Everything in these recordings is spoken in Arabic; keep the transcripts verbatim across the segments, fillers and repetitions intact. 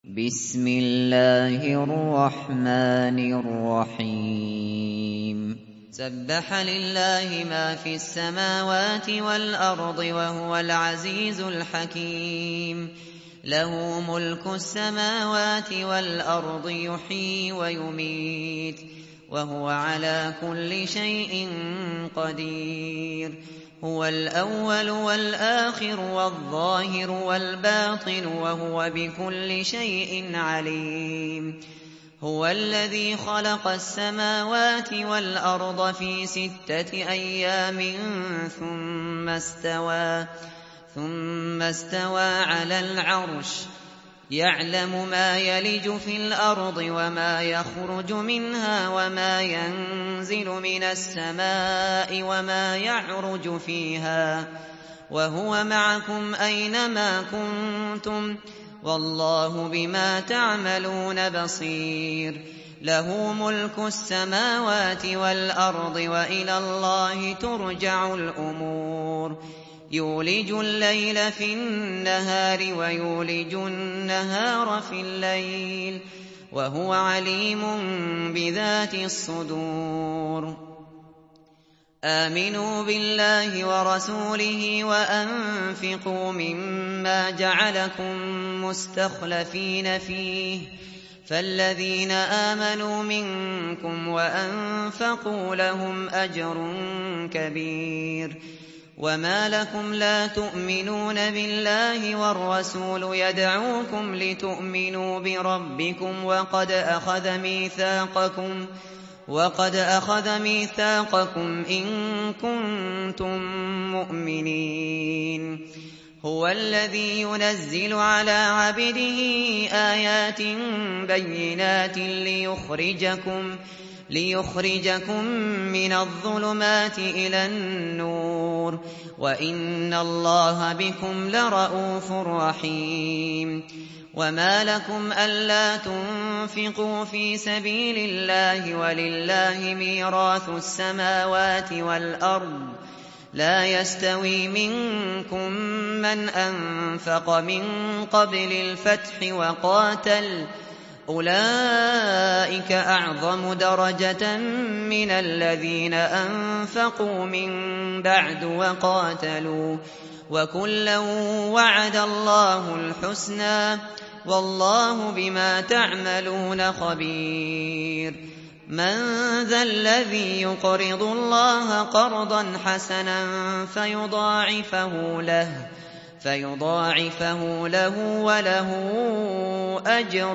بسم الله الرحمن الرحيم سبح لله ما في السماوات والأرض وهو العزيز الحكيم له ملك السماوات والأرض يحيي ويميت وهو على كل شيء قدير هو الأول والآخر والظاهر والباطن وهو بكل شيء عليم هو الذي خلق السماوات والأرض في ستة أيام ثم استوى ثم استوى على العرش يعلم ما يلج في الأرض وما يخرج منها وما ينزل من السماء وما يعرج فيها وهو معكم أينما كنتم والله بما تعملون بصير له ملك السماوات والأرض وإلى الله ترجع الأمور يولج الليل في النهار ويولج النهار في الليل وهو عليم بذات الصدور آمنوا بالله ورسوله وأنفقوا مما جعلكم مستخلفين فيه فالذين آمنوا منكم وأنفقوا لهم أجر كبير وما لكم لا تؤمنون بالله والرسول يدعوكم لتؤمنوا بربكم وقد أخذ ميثاقكم وقد أخذ ميثاقكم إن كنتم مؤمنين هو الذي ينزل على عبده آيات بينات ليخرجكم ليخرجكم من الظلمات إلى النور وإن الله بكم لرءوف رحيم وما لكم ألا تنفقوا في سبيل الله ولله ميراث السماوات والأرض لا يستوي منكم من أنفق من قبل الفتح وقاتل أولئك أعظم درجة من الذين أنفقوا من بعد وقاتلوا وكلا وعد الله الحسنى والله بما تعملون خبير من ذا الذي يقرض الله قرضا حسنا فيضاعفه له فيضاعفه له وله أجر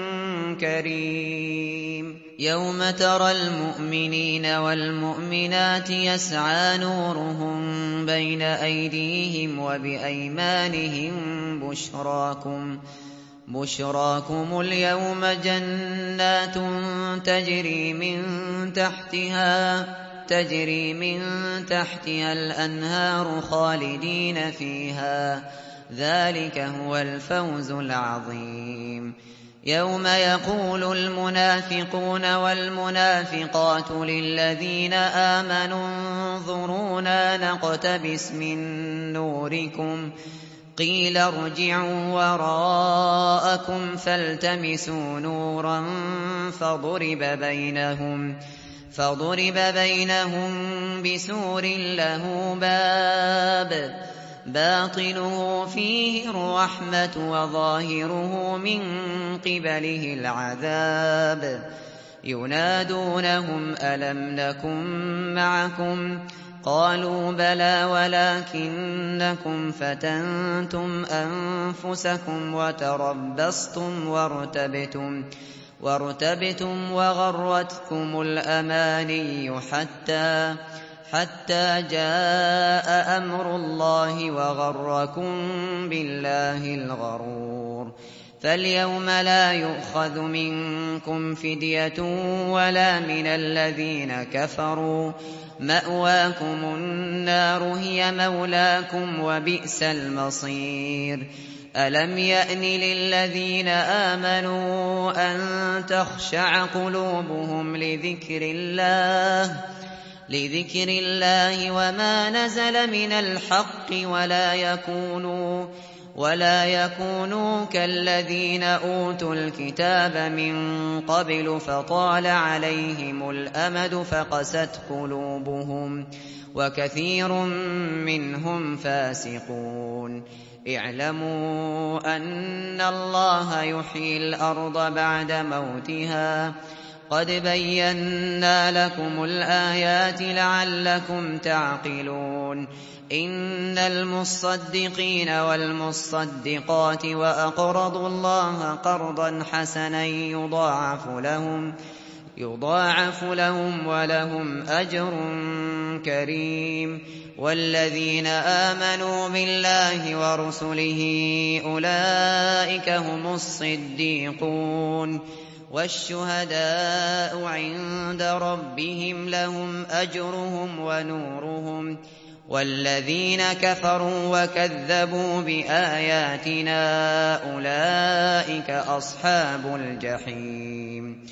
كريم يوم ترى المؤمنين والمؤمنات يسعى نورهم بين أيديهم وبأيمانهم بشراكم بشراكم اليوم جنات تجري من تحتها تجري من تحتها الأنهار خالدين فيها ذلك هو الفوز العظيم يوم يقول المنافقون والمنافقات للذين آمنوا انظرونا نقتبس من نوركم قيل ارجعوا وراءكم فالتمسوا نورا فضرب بينهم فضرب بينهم بسور له باب باطنه فيه الرحمة وظاهره من قبله العذاب ينادونهم ألم نكن معكم قالوا بلى ولكنكم فتنتم أنفسكم وتربصتم وارتبتم وارتبتم وغرتكم الأماني حتى حتى جاء أمر الله وغركم بالله الغرور فاليوم لا يؤخذ منكم فدية ولا من الذين كفروا مأواكم النار هي مولاكم وبئس المصير ألم يأن للذين آمنوا أن تخشع قلوبهم لذكر الله لذكر الله وما نزل من الحق ولا يكونوا ولا يكونوا كالذين أوتوا الكتاب من قبل فطال عليهم الأمد فقست قلوبهم وكثير منهم فاسقون. اعلموا أن الله يحيي الأرض بعد موتها قد بينا لكم الآيات لعلكم تعقلون. إن المصدقين والمصدقات وأقرضوا الله قرضا حسنا يضاعف لهم يضاعف لهم ولهم أجر كريم. والذين آمنوا بالله ورسله أولئك هم الصديقون والشهداء عند ربهم لهم أجرهم ونورهم. والذين كفروا وكذبوا بآياتنا أولئك أصحاب الجحيم.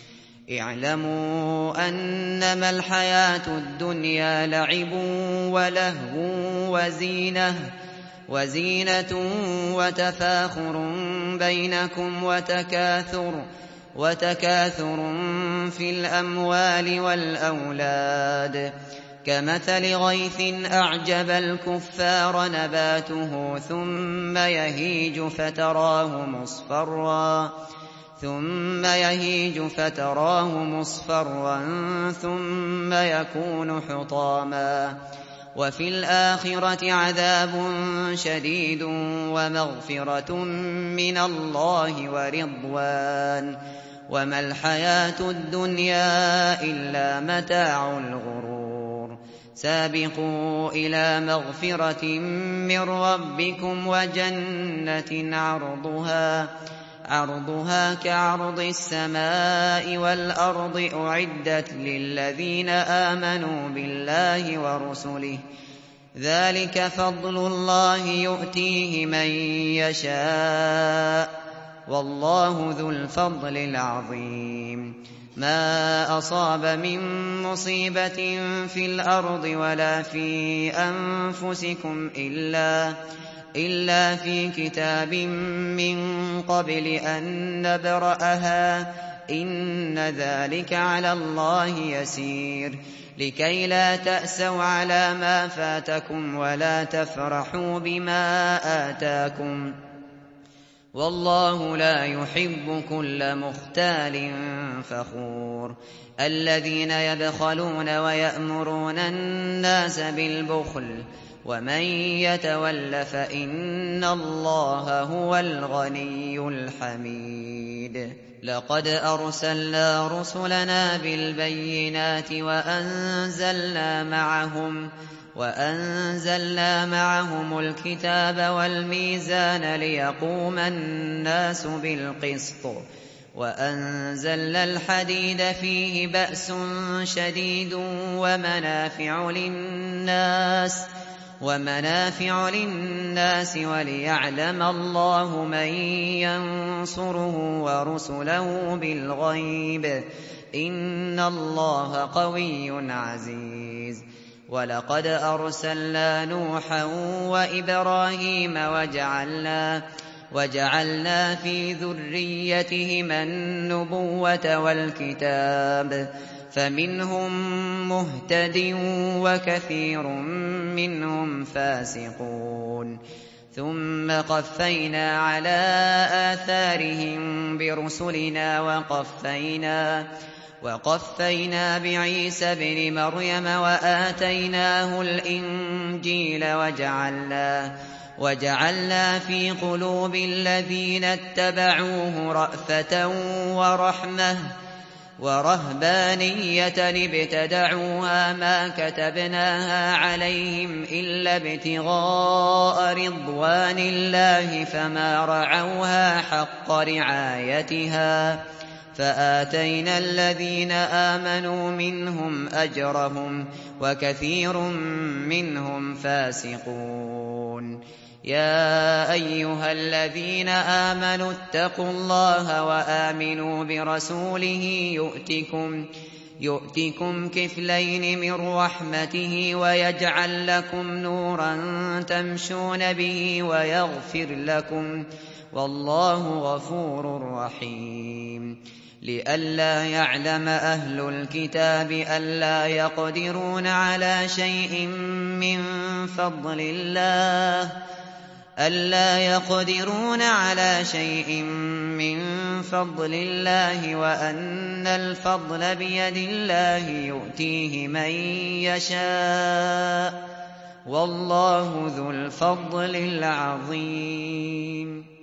اعلموا أنما الحياة الدنيا لعب ولهو وزينة وزينة وتفاخر بينكم وتكاثر وتكاثر في الأموال والأولاد كمثل غيث أعجب الكفار نباته ثم يهيج فتراه مصفرا ثم يهيج فتراه مصفرا ثم يكون حطاما وفي الآخرة عذاب شديد ومغفرة من الله ورضوان وما الحياة الدنيا إلا متاع الغرور. سابقوا إلى مغفرة من ربكم وجنة عرضها عرضها كعرض السماء والأرض أعدت للذين آمنوا بالله ورسله ذلك فضل الله يؤتيه من يشاء والله ذو الفضل العظيم. ما أصاب من مصيبة في الأرض ولا في أنفسكم إلا إلا في كتاب من قبل أن نبرأها إن ذلك على الله يسير. لكي لا تأسوا على ما فاتكم ولا تفرحوا بما آتاكم والله لا يحب كل مختال فخور. الذين يبخلون ويأمرون الناس بالبخل ومن يتول فإن الله هو الغني الحميد. لقد أرسلنا رسلنا بالبينات وأنزلنا معهم وأنزلنا معهم الكتاب والميزان ليقوم الناس بالقسط وأنزلنا الحديد فيه بأس شديد ومنافع للناس ومنافع للناس وليعلم الله من ينصره ورسله بالغيب إن الله قوي عزيز. ولقد أرسلنا نوحا وإبراهيم وجعلنا وجعلنا في ذريتهما النبوة والكتاب فمنهم مهتد وكثير منهم فاسقون. ثم قفينا على آثارهم برسلنا وقفينا وقفينا بعيسى ابن مريم وآتيناه الإنجيل وجعلنا وجعلنا في قلوب الذين اتبعوه رأفة ورحمة ورهبانية ابتدعوها ما كتبناها عليهم إلا ابتغاء رضوان الله فما رعوها حق رعايتها فآتينا الذين آمنوا منهم أجرهم وكثير منهم فاسقون. يا أيها الذين آمنوا اتقوا الله وآمنوا برسوله يؤتكم يؤتكم كفلين من رحمته ويجعل لكم نورا تمشون به ويغفر لكم، والله غفور رحيم. لئلا يعلم أهل الكتاب ألا يقدرون على شيء من فضل الله ألا يقدرون على شيء من فضل الله وأن الفضل بيد الله يؤتيه من يشاء، والله ذو الفضل العظيم.